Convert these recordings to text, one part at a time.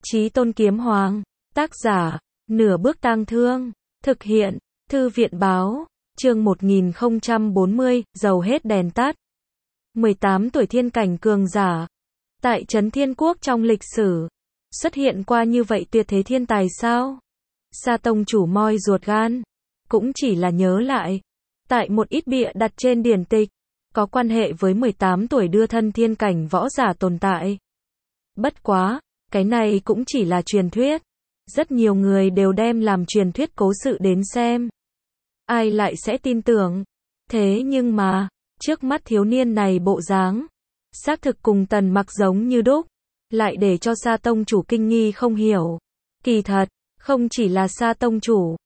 Chí Tôn Kiếm Hoàng, tác giả, Nửa Bước Tang Thương, thực hiện, Thư viện Báo, chương 1040, dầu hết đèn tắt. 18 tuổi thiên cảnh cường giả. Tại Trấn Thiên Quốc trong lịch sử, xuất hiện qua như vậy tuyệt thế thiên tài sao? Sa tông chủ moi ruột gan, cũng chỉ là nhớ lại. Tại một ít bịa đặt trên điển tịch, có quan hệ với 18 tuổi đưa thân thiên cảnh võ giả tồn tại. Bất quá, cái này cũng chỉ là truyền thuyết. Rất nhiều người đều đem làm truyền thuyết cố sự đến xem. Ai lại sẽ tin tưởng? Thế nhưng mà, trước mắt thiếu niên này bộ dáng, xác thực cùng Tần Mặc giống như đúc, lại để cho Sa tông chủ kinh nghi không hiểu. Kỳ thật, không chỉ là Sa tông chủ,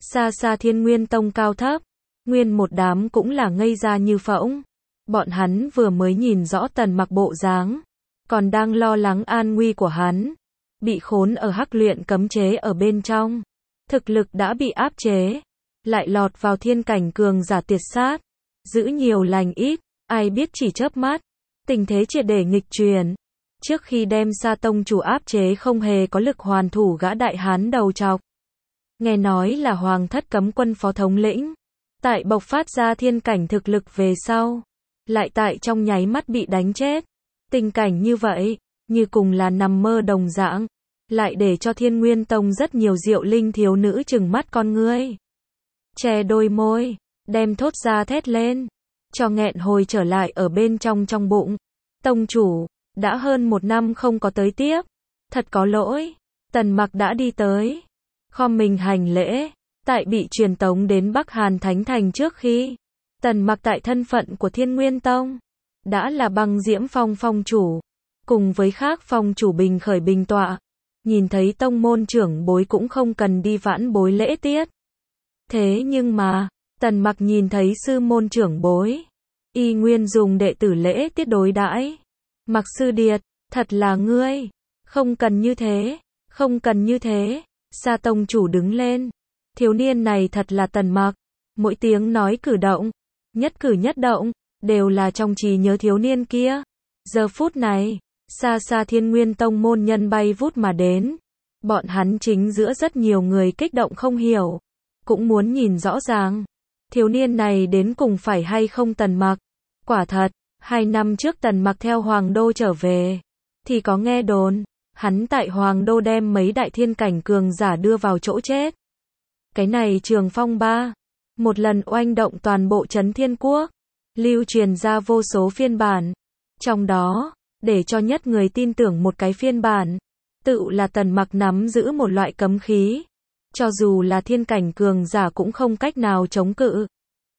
Sa Thiên Nguyên tông cao thấp, nguyên một đám cũng là ngây ra như phỗng. Bọn hắn vừa mới nhìn rõ Tần Mặc bộ dáng, còn đang lo lắng an nguy của hắn, bị khốn ở hắc luyện cấm chế ở bên trong, thực lực đã bị áp chế, lại lọt vào thiên cảnh cường giả tuyệt sát, giữ nhiều lành ít, ai biết chỉ chớp mắt, tình thế triệt để nghịch chuyển. Trước khi đem Sa tông chủ áp chế không hề có lực hoàn thủ gã đại hán đầu trọc. Nghe nói là Hoàng thất cấm quân phó thống lĩnh, tại bộc phát ra thiên cảnh thực lực về sau, lại tại trong nháy mắt bị đánh chết. Tình cảnh như vậy, như cùng là nằm mơ đồng dạng, lại để cho Thiên Nguyên tông rất nhiều diệu linh thiếu nữ trừng mắt con ngươi, che đôi môi, đem thốt ra thét lên, cho nghẹn hồi trở lại ở bên trong bụng. Tông chủ, đã hơn 1 năm không có tới tiếp, thật có lỗi. Tần Mặc đã đi tới, khom mình hành lễ. Tại bị truyền tống đến Bắc Hàn Thánh Thành trước khi, Tần Mặc tại thân phận của Thiên Nguyên tông đã là Băng Diễm Phong phong chủ, cùng với khác phong chủ bình khởi bình tọa, nhìn thấy tông môn trưởng bối cũng không cần đi vãn bối lễ tiết. Thế nhưng mà, Tần Mặc nhìn thấy sư môn trưởng bối, y nguyên dùng đệ tử lễ tiết đối đãi. Mặc sư điệt, thật là ngươi, không cần như thế, không cần như thế. Sa tông chủ đứng lên, thiếu niên này thật là Tần Mặc, mỗi tiếng nói cử động, nhất cử nhất động, đều là trong trí nhớ thiếu niên kia. Giờ phút này, xa Thiên Nguyên tông môn nhân bay vút mà đến, bọn hắn chính giữa rất nhiều người kích động không hiểu, cũng muốn nhìn rõ ràng, thiếu niên này đến cùng phải hay không Tần Mặc. Quả thật, 2 năm trước Tần Mặc theo Hoàng Đô trở về, thì có nghe đồn, hắn tại Hoàng Đô đem mấy đại thiên cảnh cường giả đưa vào chỗ chết. Cái này trường phong ba, một lần oanh động toàn bộ Trấn Thiên Quốc, lưu truyền ra vô số phiên bản. Trong đó, để cho nhất người tin tưởng một cái phiên bản, tự là Tần Mặc nắm giữ một loại cấm khí, cho dù là thiên cảnh cường giả cũng không cách nào chống cự.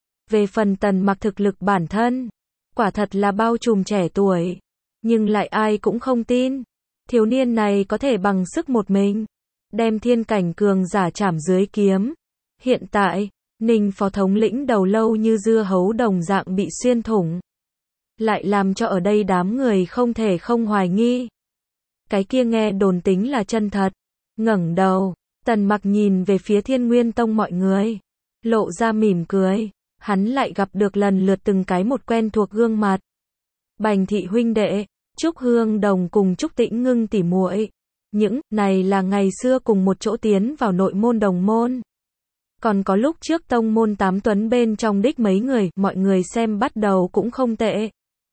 Về phần Tần Mặc thực lực bản thân, quả thật là bao trùm trẻ tuổi, nhưng lại ai cũng không tin, thiếu niên này có thể bằng sức một mình, đem thiên cảnh cường giả chảm dưới kiếm. Hiện tại, Ninh phó thống lĩnh đầu lâu như dưa hấu đồng dạng bị xuyên thủng, lại làm cho ở đây đám người không thể không hoài nghi. Cái kia nghe đồn tính là chân thật. Ngẩng đầu, Tần Mặc nhìn về phía Thiên Nguyên tông mọi người, lộ ra mỉm cười, hắn lại gặp được lần lượt từng cái một quen thuộc gương mặt. Bành thị huynh đệ, Trúc Hương Đồng cùng Trúc Tĩnh Ngưng tỉ muội, những này là ngày xưa cùng một chỗ tiến vào nội môn đồng môn. Còn có lúc trước tông môn 8 tuấn bên trong đích mấy người, mọi người xem bắt đầu cũng không tệ.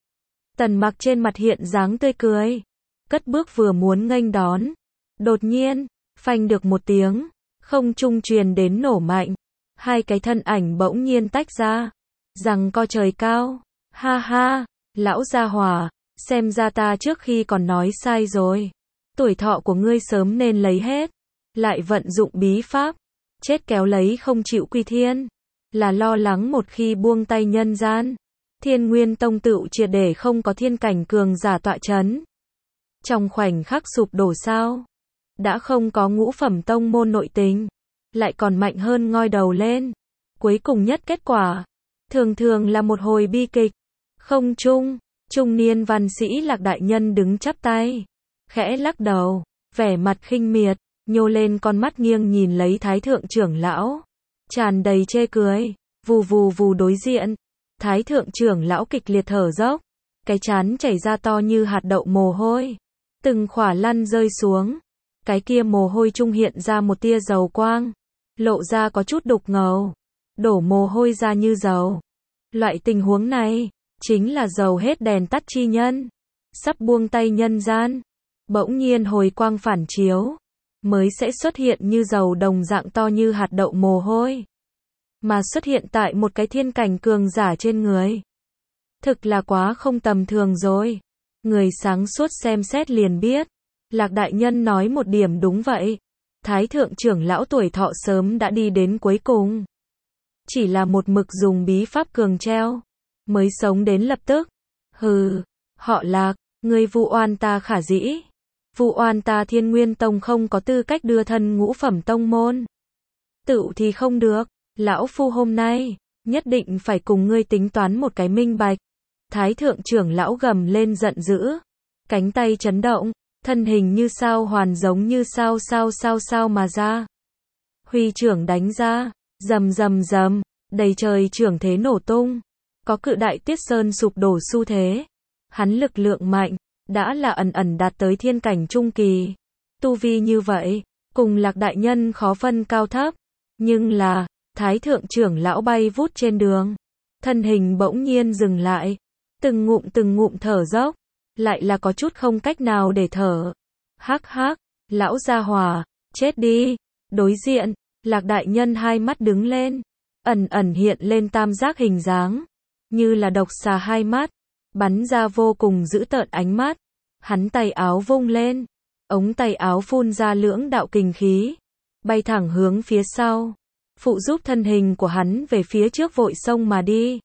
Tần Mặc trên mặt hiện dáng tươi cười, cất bước vừa muốn nghênh đón. Đột nhiên, phanh được một tiếng, không trung truyền đến nổ mạnh. Hai cái thân ảnh bỗng nhiên tách ra, giằng co trời cao. Ha ha, lão gia hỏa, xem ra ta trước khi còn nói sai rồi. Tuổi thọ của ngươi sớm nên lấy hết, lại vận dụng bí pháp, chết kéo lấy không chịu quy thiên, là lo lắng một khi buông tay nhân gian, Thiên Nguyên tông tựu triệt để không có thiên cảnh cường giả tọa chấn. Trong khoảnh khắc sụp đổ sao? Đã không có ngũ phẩm tông môn nội tình, lại còn mạnh hơn ngoi đầu lên. Cuối cùng nhất kết quả, thường là một hồi bi kịch. Không trung, trung niên văn sĩ Lạc đại nhân đứng chắp tay, khẽ lắc đầu, vẻ mặt khinh miệt, nhô lên con mắt nghiêng nhìn lấy Thái thượng trưởng lão, tràn đầy chê cười. Vù đối diện, Thái thượng trưởng lão kịch liệt thở dốc, cái trán chảy ra to như hạt đậu mồ hôi, từng khỏa lăn rơi xuống. cái kia mồ hôi trung hiện ra một tia dầu quang, lộ ra có chút đục ngầu, đổ mồ hôi ra như dầu. Loại tình huống này, chính là dầu hết đèn tắt chi nhân, sắp buông tay nhân gian, bỗng nhiên hồi quang phản chiếu, mới sẽ xuất hiện như dầu đồng dạng to như hạt đậu mồ hôi, mà xuất hiện tại một cái thiên cảnh cường giả trên người. Thực là quá không tầm thường rồi. Người sáng suốt xem xét liền biết, Lạc đại nhân nói một điểm đúng vậy. Thái thượng trưởng lão tuổi thọ sớm đã đi đến cuối cùng. Chỉ là một mực dùng bí pháp cường treo, mới sống đến lập tức. Hừ, họ Lạc, ngươi vu oan ta khả dĩ. Vu oan ta Thiên Nguyên Tông không có tư cách đưa thân ngũ phẩm tông môn. Tựu thì không được, lão phu hôm nay, nhất định phải cùng ngươi tính toán một cái minh bạch. Thái thượng trưởng lão gầm lên giận dữ, cánh tay chấn động, thân hình như sao hoàn giống như sao mà ra. Huy trưởng đánh ra, rầm rầm rầm, đầy trời trưởng thế nổ tung, có cự đại tuyết sơn sụp đổ xu thế. Hắn lực lượng mạnh, đã là ẩn ẩn đạt tới thiên cảnh trung kỳ. Tu vi như vậy, cùng Lạc đại nhân khó phân cao thấp, nhưng là, Thái thượng trưởng lão bay vút trên đường, thân hình bỗng nhiên dừng lại, từng ngụm thở dốc, lại là có chút không cách nào để thở. Hắc hắc, lão gia hỏa, chết đi. Đối diện, Lạc đại nhân hai mắt đứng lên, ẩn ẩn hiện lên tam giác hình dáng, như là độc xà hai mắt, bắn ra vô cùng dữ tợn ánh mắt. Hắn tay áo vung lên, ống tay áo phun ra lưỡng đạo kình khí, bay thẳng hướng phía sau, phụ giúp thân hình của hắn về phía trước vội xông mà đi.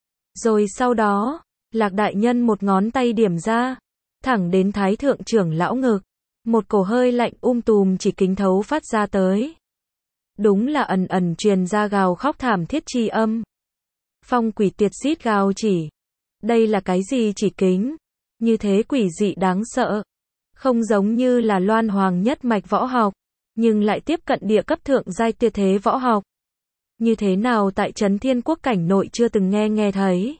Rồi sau đó, Lạc đại nhân một ngón tay điểm ra, thẳng đến Thái thượng trưởng lão ngực, một cổ hơi lạnh tùm chỉ kính thấu phát ra tới. Đúng là ẩn ẩn truyền ra gào khóc thảm thiết chi âm. Phong quỷ tiệt xít gào chỉ. Đây là cái gì chỉ kính? Như thế quỷ dị đáng sợ. Không giống như là loan hoàng nhất mạch võ học, nhưng lại tiếp cận địa cấp thượng giai tuyệt thế võ học. Như thế nào tại Trấn Thiên Quốc cảnh nội chưa từng nghe thấy.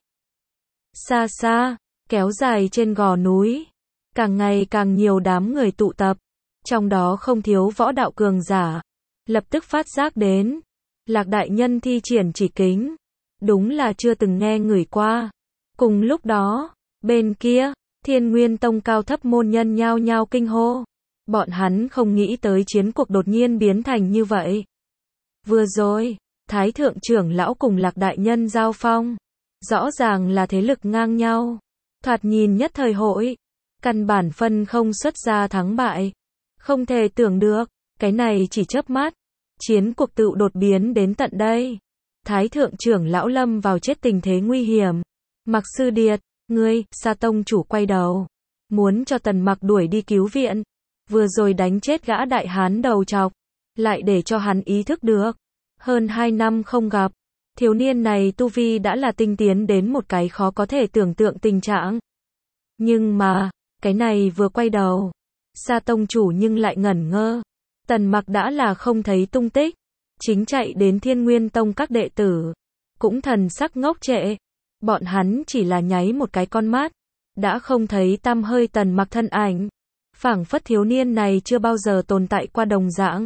Xa xa, kéo dài trên gò núi, càng ngày càng nhiều đám người tụ tập, trong đó không thiếu võ đạo cường giả, lập tức phát giác đến, Lạc đại nhân thi triển chỉ kính, đúng là chưa từng nghe người qua. Cùng lúc đó, bên kia, Thiên Nguyên Tông cao thấp môn nhân nhao nhao kinh hô, bọn hắn không nghĩ tới chiến cuộc đột nhiên biến thành như vậy. Vừa rồi, Thái thượng trưởng lão cùng Lạc đại nhân giao phong, rõ ràng là thế lực ngang nhau, thoạt nhìn nhất thời hội, căn bản phân không xuất ra thắng bại. Không thể tưởng được, cái này chỉ chớp mắt, chiến cuộc tự đột biến đến tận đây. Thái thượng trưởng lão lâm vào chết tình thế nguy hiểm. Mặc Sư Điệt, ngươi, Sa tông chủ quay đầu, muốn cho Tần Mặc đuổi đi cứu viện. Vừa rồi đánh chết gã đại hán đầu trọc, lại để cho hắn ý thức được. Hơn 2 năm không gặp, thiếu niên này tu vi đã là tinh tiến đến một cái khó có thể tưởng tượng tình trạng. Nhưng mà, cái này vừa quay đầu, Sa tông chủ nhưng lại ngẩn ngơ. Tần Mặc đã là không thấy tung tích, chính chạy đến Thiên Nguyên Tông các đệ tử, cũng thần sắc ngốc trệ. Bọn hắn chỉ là nháy một cái con mắt, đã không thấy tăm hơi Tần Mặc thân ảnh. Phảng phất thiếu niên này chưa bao giờ tồn tại qua đồng dạng.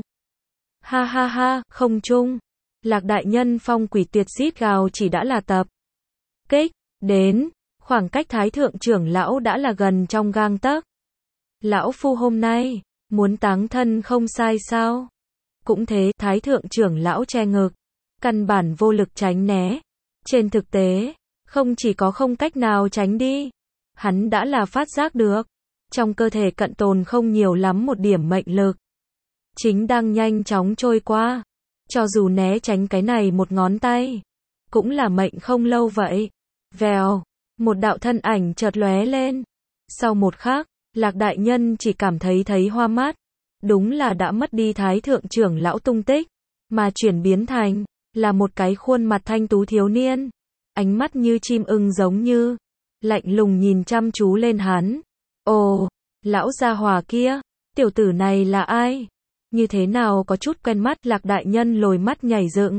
Ha ha ha, không chung. Lạc đại nhân phong quỷ tuyệt xít gào chỉ đã là tập kích đến, khoảng cách Thái thượng trưởng lão đã là gần trong gang tấc. Lão phu hôm nay, muốn táng thân không sai sao? Cũng thế, Thái thượng trưởng lão che ngực, căn bản vô lực tránh né. Trên thực tế, không chỉ có không cách nào tránh đi, hắn đã là phát giác được, trong cơ thể cận tồn không nhiều lắm một điểm mệnh lực, chính đang nhanh chóng trôi qua. Cho dù né tránh cái này một ngón tay, cũng là mệnh không lâu vậy. Vèo, một đạo thân ảnh chợt lóe lên. Sau một khắc, Lạc đại nhân chỉ cảm thấy hoa mắt. Đúng là đã mất đi Thái thượng trưởng lão tung tích, mà chuyển biến thành là một cái khuôn mặt thanh tú thiếu niên, ánh mắt như chim ưng giống như lạnh lùng nhìn chăm chú lên hắn. Ồ, lão gia hỏa kia, tiểu tử này là ai? Như thế nào có chút quen mắt. Lạc đại nhân lồi mắt nhảy dựng,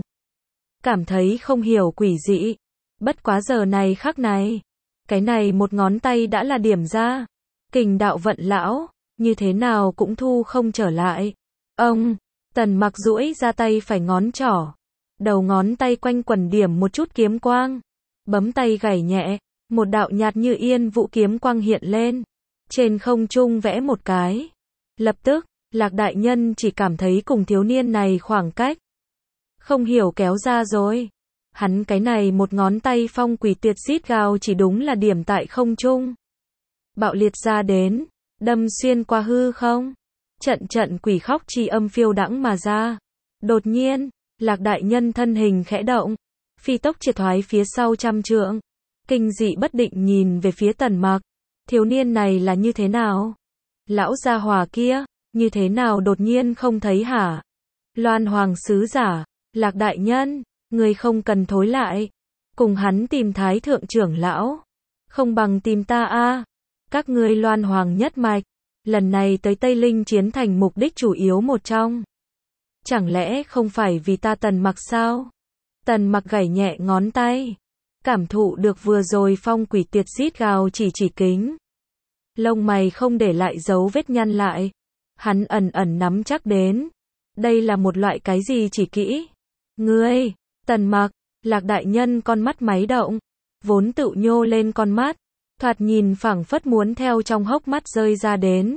cảm thấy không hiểu quỷ dị. Bất quá giờ này khắc này, cái này một ngón tay đã là điểm ra, kình đạo vận lão, như thế nào cũng thu không trở lại. Ông, Tần Mặc duỗi ra tay phải ngón trỏ, đầu ngón tay quanh quần điểm một chút kiếm quang, bấm tay gảy nhẹ, một đạo nhạt như yên vũ kiếm quang hiện lên, trên không trung vẽ một cái. Lập tức, Lạc đại nhân chỉ cảm thấy cùng thiếu niên này khoảng cách không hiểu kéo ra rồi. Hắn cái này một ngón tay phong quỷ tuyệt xít gào chỉ đúng là điểm tại không trung. Bạo liệt ra đến, đâm xuyên qua hư không. Trận trận quỷ khóc chi âm phiêu đãng mà ra. Đột nhiên, Lạc đại nhân thân hình khẽ động, phi tốc triệt thoái phía sau trăm trượng. Kinh dị bất định nhìn về phía Tần Mặc. Thiếu niên này là như thế nào? Lão gia hỏa kia, như thế nào đột nhiên không thấy hả? Loan Hoàng sứ giả, Lạc đại nhân, người không cần thối lại. Cùng hắn tìm Thái thượng trưởng lão. Không bằng tìm ta a. Các ngươi Loan Hoàng nhất mạch. Lần này tới Tây Linh chiến thành mục đích chủ yếu một trong. Chẳng lẽ không phải vì ta Tần Mặc sao? Tần Mặc gảy nhẹ ngón tay. Cảm thụ được vừa rồi phong quỷ tuyệt rít gào chỉ kính. Lông mày không để lại dấu vết nhăn lại. Hắn ẩn ẩn nắm chắc đến. Đây là một loại cái gì chỉ kỹ? Ngươi, Tần Mặc, Lạc đại nhân con mắt máy động. Vốn tự nhô lên con mắt. Thoạt nhìn phảng phất muốn theo trong hốc mắt rơi ra đến.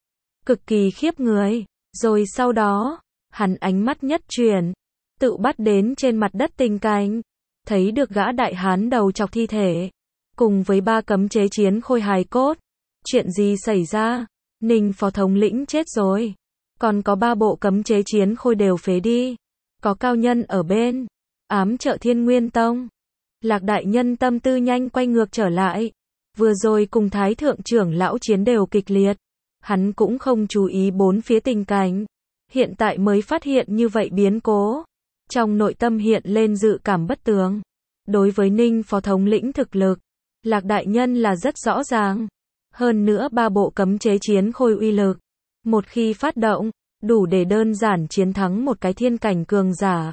Cực kỳ khiếp người. Rồi sau đó, hắn ánh mắt nhất chuyển. Tự bắt đến trên mặt đất tình cảnh. Thấy được gã đại hán đầu chọc thi thể. Cùng với 3 cấm chế chiến khôi hài cốt. Chuyện gì xảy ra? Ninh phó thống lĩnh chết rồi. Còn có 3 bộ cấm chế chiến khôi đều phế đi. Có cao nhân ở bên. Ám trợ Thiên Nguyên Tông. Lạc đại nhân tâm tư nhanh quay ngược trở lại. Vừa rồi cùng Thái thượng trưởng lão chiến đều kịch liệt. Hắn cũng không chú ý bốn phía tình cảnh. Hiện tại mới phát hiện như vậy biến cố. Trong nội tâm hiện lên dự cảm bất tường. Đối với Ninh phó thống lĩnh thực lực, Lạc đại nhân là rất rõ ràng. Hơn nữa 3 bộ cấm chế chiến khôi uy lực. Một khi phát động, đủ để đơn giản chiến thắng một cái thiên cảnh cường giả.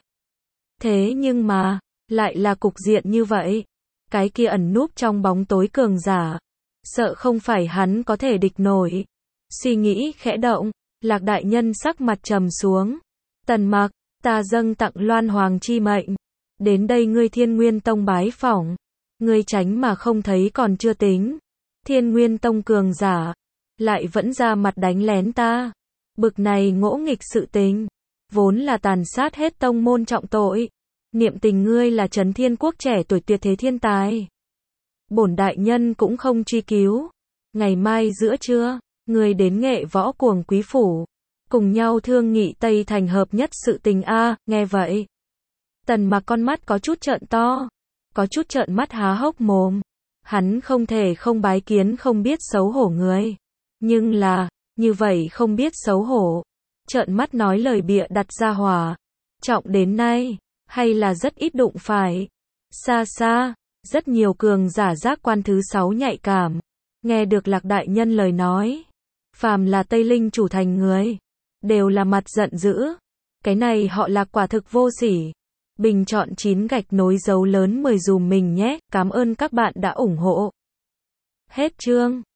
Thế nhưng mà, lại là cục diện như vậy. Cái kia ẩn núp trong bóng tối cường giả. Sợ không phải hắn có thể địch nổi. Suy nghĩ khẽ động, Lạc đại nhân sắc mặt trầm xuống. Tần Mặc, ta dâng tặng Loan Hoàng chi mệnh. Đến đây ngươi Thiên Nguyên Tông bái phỏng. Ngươi tránh mà không thấy còn chưa tính. Thiên Nguyên Tông cường giả. Lại vẫn ra mặt đánh lén ta. Bực này ngỗ nghịch sự tình. Vốn là tàn sát hết tông môn trọng tội. Niệm tình ngươi là Trấn Thiên Quốc trẻ tuổi tuyệt thế thiên tài. Bổn đại nhân cũng không truy cứu. Ngày mai giữa trưa, ngươi đến Nghệ Võ Cuồng Quý phủ. Cùng nhau thương nghị Tây Thành hợp nhất sự tình a. Nghe vậy. Tần Mặc con mắt có chút trợn to. Có chút trợn mắt há hốc mồm. Hắn không thể không bái kiến không biết xấu hổ người. Nhưng là, như vậy không biết xấu hổ. Trợn mắt nói lời bịa đặt ra hỏa. Trọng đến nay, hay là rất ít đụng phải. Xa xa, rất nhiều cường giả giác quan thứ 6 nhạy cảm. Nghe được Lạc đại nhân lời nói. Phàm là Tây Linh chủ thành người. Đều là mặt giận dữ. Cái này họ Lạc quả thực vô sỉ. Bình chọn 9 gạch nối dấu lớn 10 dùm mình nhé. Cảm ơn các bạn đã ủng hộ. Hết chương.